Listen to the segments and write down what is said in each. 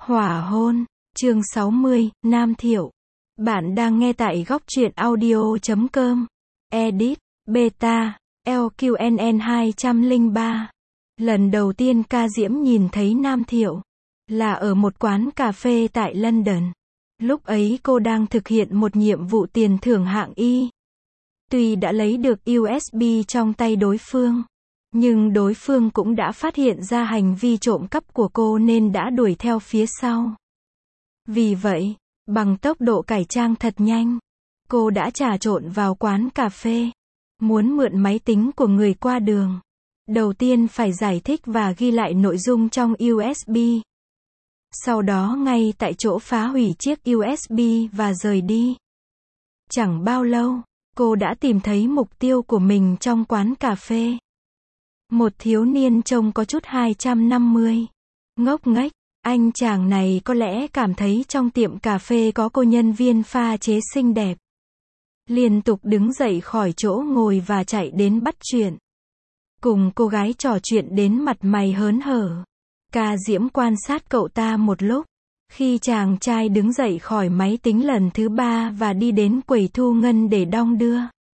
Hỏa hôn, chương 60, Nam Thiệu. Bạn đang nghe tại góc truyện audio.com. Edit, Beta, LQNN 203. Lần đầu tiên Ca Diễm nhìn thấy Nam Thiệu là ở một quán cà phê tại London. Lúc ấy cô đang thực hiện một nhiệm vụ tiền thưởng hạng Y. Tuy đã lấy được USB trong tay đối phương, nhưng đối phương cũng đã phát hiện ra hành vi trộm cắp của cô nên đã đuổi theo phía sau. Vì vậy, bằng tốc độ cải trang thật nhanh, cô đã trà trộn vào quán cà phê, muốn mượn máy tính của người qua đường. Đầu tiên phải giải thích và ghi lại nội dung trong USB. Sau đó ngay tại chỗ phá hủy chiếc USB và rời đi. Chẳng bao lâu, cô đã tìm thấy mục tiêu của mình trong quán cà phê. Một thiếu niên trông có chút 250. Ngốc nghếch, anh chàng này có lẽ cảm thấy trong tiệm cà phê có cô nhân viên pha chế xinh đẹp. Liên tục đứng dậy khỏi chỗ ngồi và chạy đến bắt chuyện. Cùng cô gái trò chuyện đến mặt mày hớn hở. Ca Diễm quan sát cậu ta một lúc. Khi chàng trai đứng dậy khỏi máy tính lần thứ 3 và đi đến quầy thu ngân để đong đưa,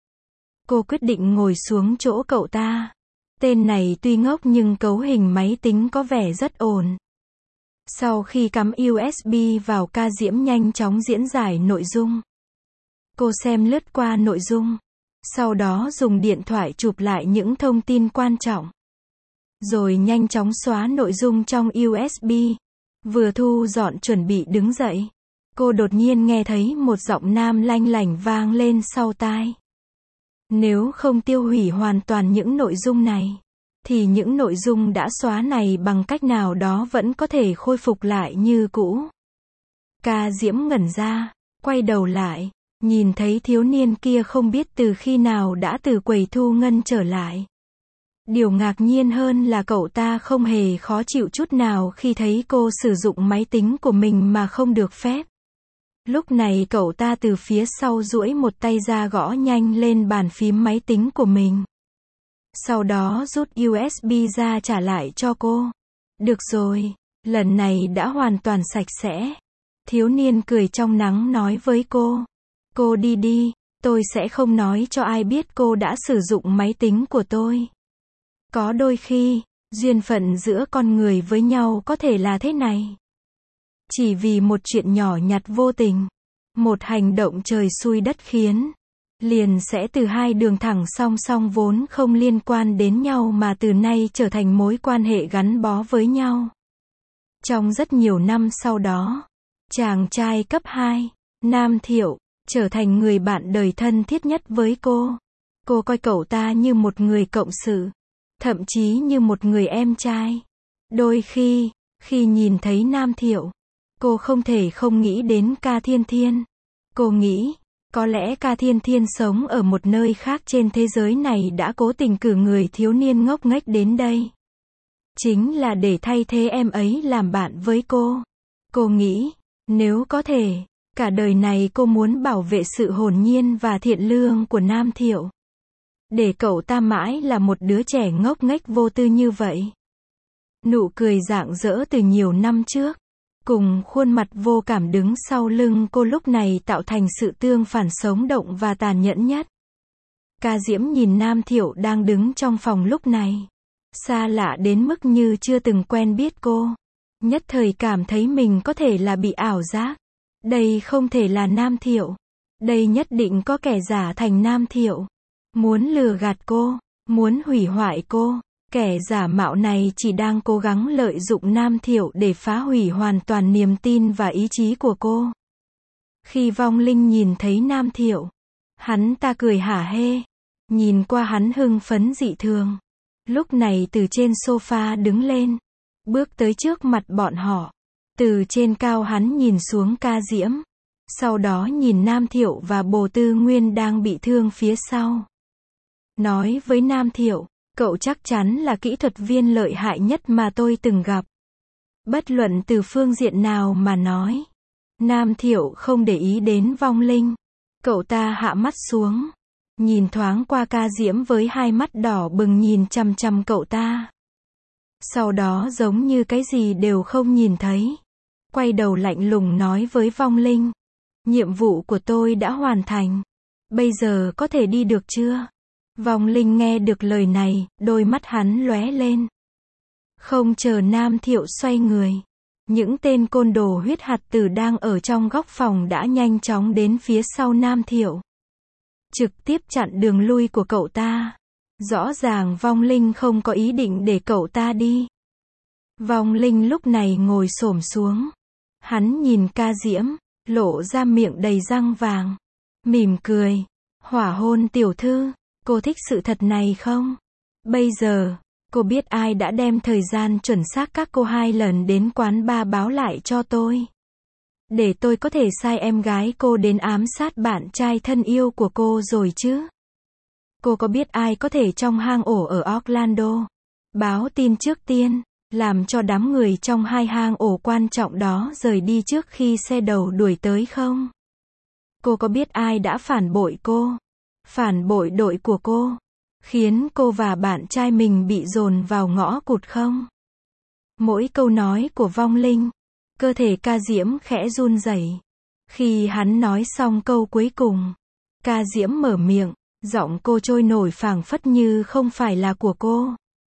cô quyết định ngồi xuống chỗ cậu ta. Tên này tuy ngốc nhưng cấu hình máy tính có vẻ rất ổn. Sau khi cắm USB vào, Ca Diễm nhanh chóng diễn giải nội dung. Cô xem lướt qua nội dung, sau đó dùng điện thoại chụp lại những thông tin quan trọng, rồi nhanh chóng xóa nội dung trong USB. Vừa thu dọn chuẩn bị đứng dậy, cô đột nhiên nghe thấy một giọng nam lanh lảnh vang lên sau tai. Nếu không tiêu hủy hoàn toàn những nội dung này, thì những nội dung đã xóa này bằng cách nào đó vẫn có thể khôi phục lại như cũ. Ca Diễm ngẩn ra, quay đầu lại, nhìn thấy thiếu niên kia không biết từ khi nào đã từ quầy thu ngân trở lại. Điều ngạc nhiên hơn là cậu ta không hề khó chịu chút nào khi thấy cô sử dụng máy tính của mình mà không được phép. Lúc này cậu ta từ phía sau duỗi một tay ra gõ nhanh lên bàn phím máy tính của mình. Sau đó rút USB ra trả lại cho cô. Được rồi, lần này đã hoàn toàn sạch sẽ. Thiếu niên cười trong nắng nói với cô. Cô đi đi, tôi sẽ không nói cho ai biết cô đã sử dụng máy tính của tôi. Có đôi khi, duyên phận giữa con người với nhau có thể là thế này. Chỉ vì một chuyện nhỏ nhặt vô tình, một hành động trời xui đất khiến, liền sẽ từ hai đường thẳng song song vốn không liên quan đến nhau mà từ nay trở thành mối quan hệ gắn bó với nhau. Trong rất nhiều năm sau đó, chàng trai cấp 2, Nam Thiệu, trở thành người bạn đời thân thiết nhất với cô. Cô coi cậu ta như một người cộng sự, thậm chí như một người em trai. Đôi khi nhìn thấy Nam Thiệu, cô không thể không nghĩ đến Ca Thiên Thiên. Cô nghĩ, có lẽ Ca Thiên Thiên sống ở một nơi khác trên thế giới này đã cố tình cử người thiếu niên ngốc nghếch đến đây. Chính là để thay thế em ấy làm bạn với cô. Cô nghĩ, nếu có thể, cả đời này cô muốn bảo vệ sự hồn nhiên và thiện lương của Nam Thiệu. Để cậu ta mãi là một đứa trẻ ngốc nghếch vô tư như vậy. Nụ cười rạng rỡ từ nhiều năm trước, cùng khuôn mặt vô cảm đứng sau lưng cô lúc này tạo thành sự tương phản sống động và tàn nhẫn nhất. Ca Diễm nhìn Nam Thiệu đang đứng trong phòng lúc này, xa lạ đến mức như chưa từng quen biết cô. Nhất thời cảm thấy mình có thể là bị ảo giác. Đây không thể là Nam Thiệu. Đây nhất định có kẻ giả thành Nam Thiệu. Muốn lừa gạt cô, muốn hủy hoại cô. Kẻ giả mạo này chỉ đang cố gắng lợi dụng Nam Thiệu để phá hủy hoàn toàn niềm tin và ý chí của cô. Khi vong linh nhìn thấy Nam Thiệu, hắn ta cười hả hê. Nhìn qua hắn hưng phấn dị thường. Lúc này từ trên sofa đứng lên, bước tới trước mặt bọn họ. Từ trên cao hắn nhìn xuống Ca Diễm. Sau đó nhìn Nam Thiệu và Bồ Tư Nguyên đang bị thương phía sau. Nói với Nam Thiệu, cậu chắc chắn là kỹ thuật viên lợi hại nhất mà tôi từng gặp. Bất luận từ phương diện nào mà nói. Nam Thiệu không để ý đến vong linh. Cậu ta hạ mắt xuống, nhìn thoáng qua Ca Diễm với hai mắt đỏ bừng nhìn chằm chằm cậu ta. Sau đó giống như cái gì đều không nhìn thấy. quay đầu lạnh lùng nói với vong linh. Nhiệm vụ của tôi đã hoàn thành. Bây giờ có thể đi được chưa? Vong linh nghe được lời này, đôi mắt hắn lóe lên. Không chờ Nam Thiệu xoay người. Những tên côn đồ huyết hạt tử đang ở trong góc phòng đã nhanh chóng đến phía sau Nam Thiệu. Trực tiếp chặn đường lui của cậu ta. Rõ ràng vong linh không có ý định để cậu ta đi. Vong linh lúc này ngồi xổm xuống. Hắn nhìn Ca Diễm, lộ ra miệng đầy răng vàng. Mỉm cười. Hỏa hôn tiểu thư, cô thích sự thật này không? Bây giờ, cô biết ai đã đem thời gian chuẩn xác các cô 2 lần đến quán bar báo lại cho tôi. Để tôi có thể sai em gái cô đến ám sát bạn trai thân yêu của cô rồi chứ? Cô có biết ai có thể trong hang ổ ở Orlando báo tin trước tiên, làm cho đám người trong 2 hang ổ quan trọng đó rời đi trước khi xe đầu đuổi tới không? Cô có biết ai đã phản bội cô? Phản bội đội của cô, khiến cô và bạn trai mình bị dồn vào ngõ cụt không? Mỗi câu nói của vong linh, cơ thể Ca Diễm khẽ run rẩy. Khi hắn nói xong câu cuối cùng, Ca Diễm mở miệng, giọng cô trôi nổi phảng phất như không phải là của cô.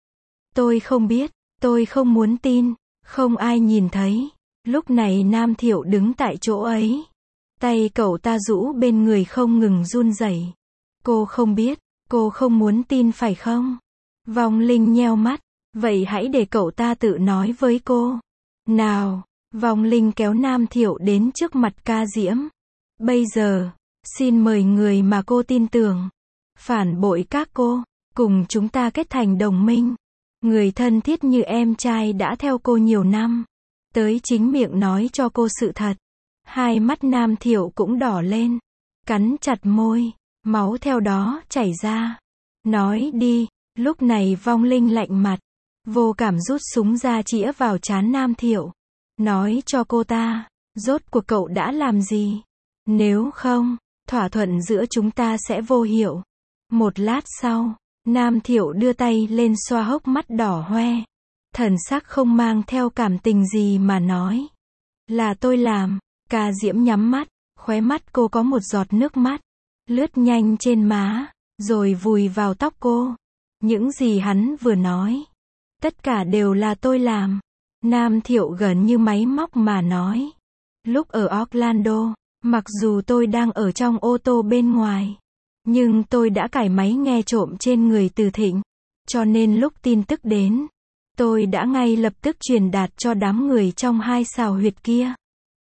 Tôi không biết, tôi không muốn tin, không ai nhìn thấy. Lúc này Nam Thiệu đứng tại chỗ ấy. Tay cậu ta rũ bên người không ngừng run rẩy. Cô không biết, cô không muốn tin phải không? Vong linh nheo mắt, vậy hãy để cậu ta tự nói với cô. Nào, vong linh kéo Nam Thiệu đến trước mặt Ca Diễm. Bây giờ, xin mời người mà cô tin tưởng, phản bội các cô, cùng chúng ta kết thành đồng minh. Người thân thiết như em trai đã theo cô nhiều năm, tới chính miệng nói cho cô sự thật. Hai mắt Nam Thiệu cũng đỏ lên, cắn chặt môi, máu theo đó chảy ra. Nói đi, lúc này vong linh lạnh mặt, vô cảm rút súng ra chĩa vào trán Nam Thiệu. Nói cho cô ta, rốt cuộc cậu đã làm gì? Nếu không, thỏa thuận giữa chúng ta sẽ vô hiệu. Một lát sau, Nam Thiệu đưa tay lên xoa hốc mắt đỏ hoe. Thần sắc không mang theo cảm tình gì mà nói. Là tôi làm. Ca Diễm nhắm mắt, khóe mắt cô có một giọt nước mắt, lướt nhanh trên má, rồi vùi vào tóc cô. Những gì hắn vừa nói, tất cả đều là tôi làm. Nam Thiệu gần như máy móc mà nói. Lúc ở Orlando, mặc dù tôi đang ở trong ô tô bên ngoài, nhưng tôi đã cài máy nghe trộm trên người Từ Thịnh. Cho nên lúc tin tức đến, tôi đã ngay lập tức truyền đạt cho đám người trong 2 xào huyệt kia.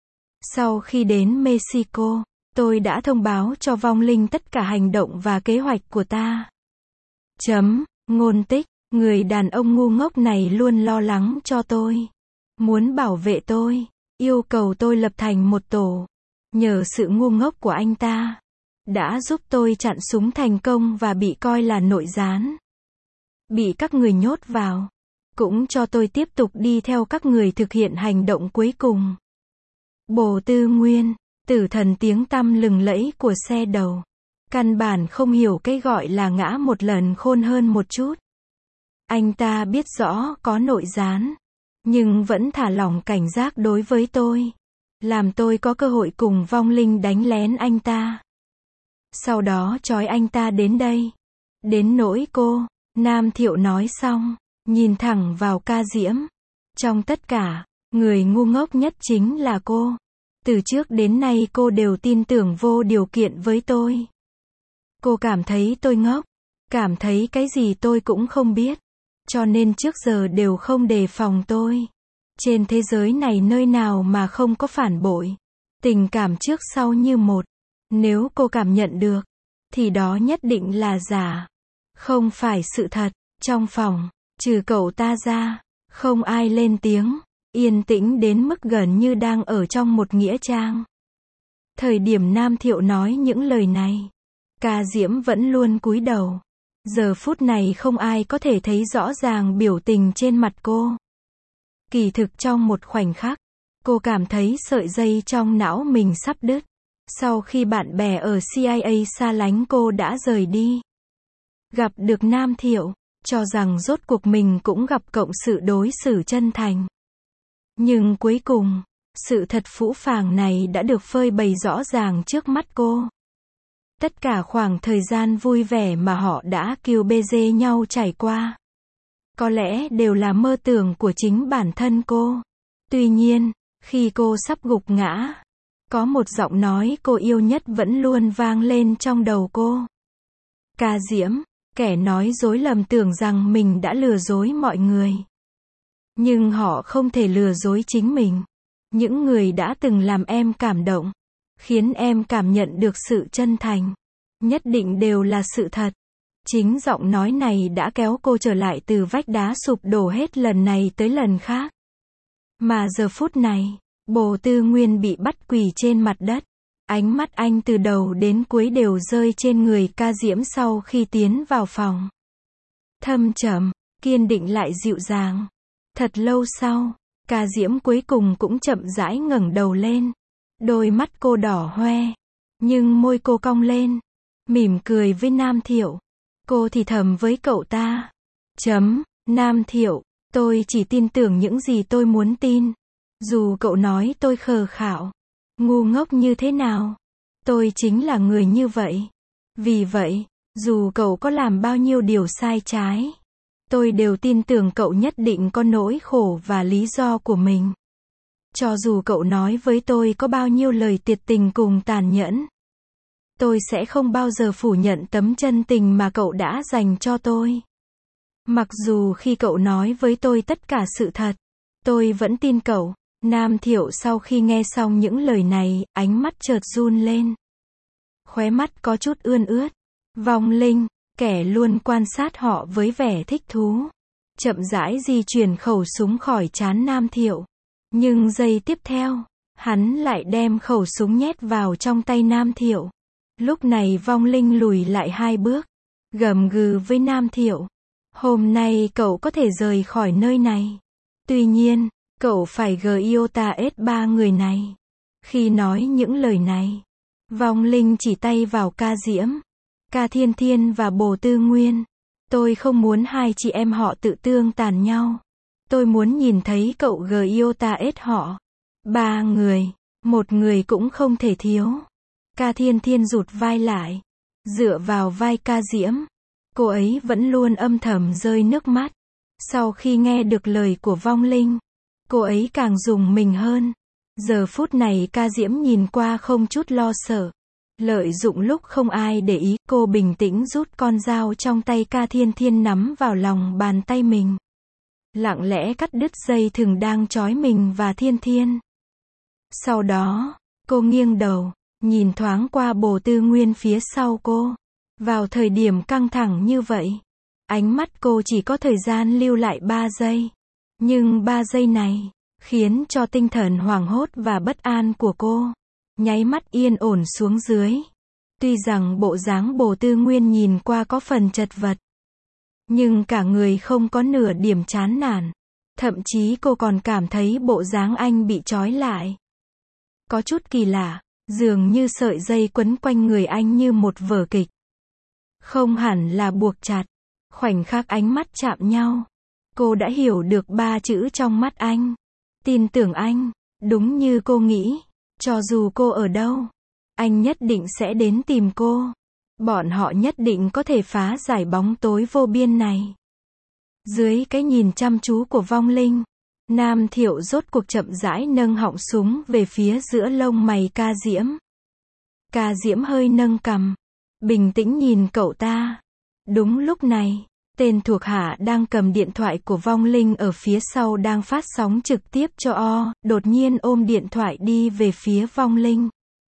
Sau khi đến Mexico, tôi đã thông báo cho vong linh tất cả hành động và kế hoạch của ta. Ngôn tích, người đàn ông ngu ngốc này luôn lo lắng cho tôi. Muốn bảo vệ tôi, yêu cầu tôi lập thành một tổ. Nhờ sự ngu ngốc của anh ta, đã giúp tôi chặn súng thành công và bị coi là nội gián. Bị các người nhốt vào, cũng cho tôi tiếp tục đi theo các người thực hiện hành động cuối cùng. Bồ Tư Nguyên, tử thần tiếng tăm lừng lẫy của xe đầu. Căn bản không hiểu cái gọi là ngã một lần khôn hơn một chút. Anh ta biết rõ có nội gián, nhưng vẫn thả lỏng cảnh giác đối với tôi. Làm tôi có cơ hội cùng vong linh đánh lén anh ta. Sau đó trói anh ta đến đây. Đến nỗi cô, Nam Thiệu nói xong, nhìn thẳng vào Ca Diễm. Trong tất cả, người ngu ngốc nhất chính là cô. Từ trước đến nay cô đều tin tưởng vô điều kiện với tôi. Cô cảm thấy tôi ngốc, cảm thấy cái gì tôi cũng không biết. Cho nên trước giờ đều không đề phòng tôi. Trên thế giới này nơi nào mà không có phản bội. Tình cảm trước sau như một. Nếu cô cảm nhận được, thì đó nhất định là giả. Không phải sự thật. Trong phòng, trừ cậu ta ra, không ai lên tiếng. Yên tĩnh đến mức gần như đang ở trong một nghĩa trang. Thời điểm Nam Thiệu nói những lời này, Ca Diễm vẫn luôn cúi đầu. Giờ phút này không ai có thể thấy rõ ràng biểu tình trên mặt cô. Kỳ thực trong một khoảnh khắc, cô cảm thấy sợi dây trong não mình sắp đứt. Sau khi bạn bè ở CIA xa lánh cô đã rời đi. Gặp được Nam Thiệu, cho rằng rốt cuộc mình cũng gặp cộng sự đối xử chân thành. Nhưng cuối cùng, Sự thật phũ phàng này đã được phơi bày rõ ràng trước mắt cô. Tất cả khoảng thời gian vui vẻ mà họ đã kêu bê dê nhau trải qua, có lẽ đều là mơ tưởng của chính bản thân cô. Tuy nhiên, khi cô sắp gục ngã, có một giọng nói cô yêu nhất vẫn luôn vang lên trong đầu cô. Ca Diễm, kẻ nói dối lầm tưởng rằng mình đã lừa dối mọi người. Nhưng họ không thể lừa dối chính mình. Những người đã từng làm em cảm động, khiến em cảm nhận được sự chân thành, nhất định đều là sự thật. Chính giọng nói này đã kéo cô trở lại từ vách đá sụp đổ hết lần này tới lần khác. Mà giờ phút này, Bồ Tư Nguyên bị bắt quỳ trên mặt đất. Ánh mắt anh từ đầu đến cuối đều rơi trên người Ca Diễm sau khi tiến vào phòng. Thâm trầm, kiên định lại dịu dàng. Thật lâu sau, Ca Diễm cuối cùng cũng chậm rãi ngẩng đầu lên. Đôi mắt cô đỏ hoe, nhưng môi cô cong lên, mỉm cười với Nam Thiệu. Cô thì thầm với cậu ta. Nam Thiệu, tôi chỉ tin tưởng những gì tôi muốn tin. Dù cậu nói tôi khờ khạo, ngu ngốc như thế nào, tôi chính là người như vậy. Vì vậy, dù cậu có làm bao nhiêu điều sai trái, tôi đều tin tưởng cậu nhất định có nỗi khổ và lý do của mình. Cho dù cậu nói với tôi có bao nhiêu lời tuyệt tình cùng tàn nhẫn, tôi sẽ không bao giờ phủ nhận tấm chân tình mà cậu đã dành cho tôi. Mặc dù khi cậu nói với tôi tất cả sự thật, tôi vẫn tin cậu. Nam Thiệu sau khi nghe xong những lời này, ánh mắt chợt run lên. Khóe mắt có chút ươn ướt. Vong Linh, kẻ luôn quan sát họ với vẻ thích thú, chậm rãi di chuyển khẩu súng khỏi trán Nam Thiệu. Nhưng giây tiếp theo, hắn lại đem khẩu súng nhét vào trong tay Nam Thiệu. Lúc này Vong Linh lùi lại 2 bước, gầm gừ với Nam Thiệu. Hôm nay cậu có thể rời khỏi nơi này. Tuy nhiên, cậu phải Giota S3 người này. Khi nói những lời này, Vong Linh chỉ tay vào Ca Diễm, Ca Thiên Thiên và Bồ Tư Nguyên. Tôi không muốn hai chị em họ tự tương tàn nhau. Tôi muốn nhìn thấy cậu Giota S họ. 3 người, một người cũng không thể thiếu. Ca Thiên Thiên rụt vai lại, dựa vào vai Ca Diễm. Cô ấy vẫn luôn âm thầm rơi nước mắt. Sau khi nghe được lời của Vong Linh, cô ấy càng rùng mình hơn. Giờ phút này Ca Diễm nhìn qua không chút lo sợ. Lợi dụng lúc không ai để ý, cô bình tĩnh rút con dao trong tay Ca Thiên Thiên nắm vào lòng bàn tay mình. Lặng lẽ cắt đứt dây thừng đang trói mình và Thiên Thiên. Sau đó, cô nghiêng đầu, nhìn thoáng qua Bồ Tư Nguyên phía sau cô. Vào thời điểm căng thẳng như vậy, ánh mắt cô chỉ có thời gian lưu lại 3 giây. Nhưng 3 giây này, khiến cho tinh thần hoảng hốt và bất an của cô, nháy mắt yên ổn xuống dưới. Tuy rằng bộ dáng Bồ Tư Nguyên nhìn qua có phần chật vật, nhưng cả người không có nửa điểm chán nản. Thậm chí cô còn cảm thấy bộ dáng anh bị trói lại có chút kỳ lạ, dường như sợi dây quấn quanh người anh như một vở kịch. Không hẳn là buộc chặt. Khoảnh khắc ánh mắt chạm nhau, cô đã hiểu được 3 chữ trong mắt anh. Tin tưởng anh. Đúng như cô nghĩ, cho dù cô ở đâu, anh nhất định sẽ đến tìm cô. Bọn họ nhất định có thể phá giải bóng tối vô biên này. Dưới cái nhìn chăm chú của Vong Linh, Nam Thiệu rốt cuộc chậm rãi nâng họng súng về phía giữa lông mày Ca Diễm. Ca Diễm hơi nâng cằm, bình tĩnh nhìn cậu ta. Đúng lúc này, tên thuộc hạ đang cầm điện thoại của Vong Linh ở phía sau đang phát sóng trực tiếp cho đột nhiên ôm điện thoại đi về phía Vong Linh.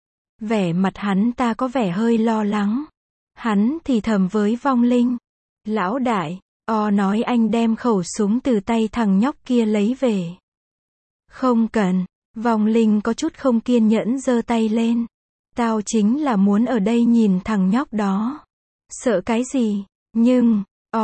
Vẻ mặt hắn ta có vẻ hơi lo lắng. Hắn thì thầm với Vong Linh. Lão đại, nói anh đem khẩu súng từ tay thằng nhóc kia lấy về. Không cần. Vong Linh có chút không kiên nhẫn giơ tay lên. Tao chính là muốn ở đây nhìn thằng nhóc đó. Sợ cái gì? Nhưng,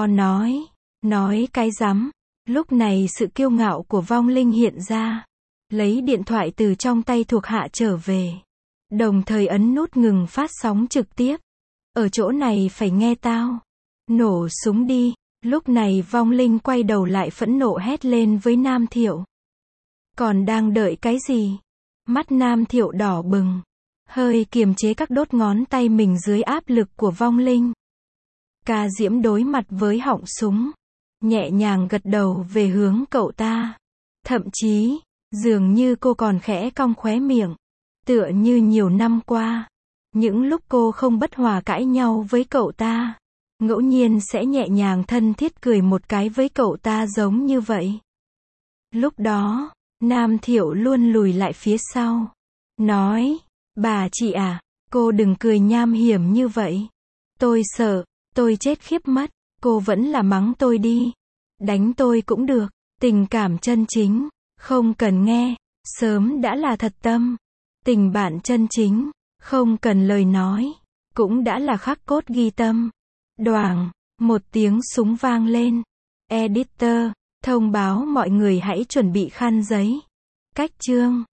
nói cái rắm. Lúc này sự kiêu ngạo của Vong Linh hiện ra. Lấy điện thoại từ trong tay thuộc hạ trở về. Đồng thời ấn nút ngừng phát sóng trực tiếp. Ở chỗ này phải nghe tao. Nổ súng đi. Lúc này Vong Linh quay đầu lại phẫn nộ hét lên với Nam Thiệu. Còn đang đợi cái gì? Mắt Nam Thiệu đỏ bừng, hơi kiềm chế các đốt ngón tay mình dưới áp lực của vong linh. Ca Diễm đối mặt với họng súng, nhẹ nhàng gật đầu về hướng cậu ta. Thậm chí, dường như cô còn khẽ cong khóe miệng. Tựa như nhiều năm qua, những lúc cô không bất hòa cãi nhau với cậu ta, ngẫu nhiên sẽ nhẹ nhàng thân thiết cười một cái với cậu ta giống như vậy. Lúc đó, Nam Thiệu luôn lùi lại phía sau, nói, bà chị à, cô đừng cười nham hiểm như vậy. Tôi sợ, tôi chết khiếp mất, cô vẫn là mắng tôi đi. Đánh tôi cũng được, tình cảm chân chính, không cần nghe, sớm đã là thật tâm. Tình bạn chân chính, không cần lời nói, cũng đã là khắc cốt ghi tâm. Đoảng, một tiếng súng vang lên. Editor, thông báo mọi người hãy chuẩn bị khăn giấy. Cách chương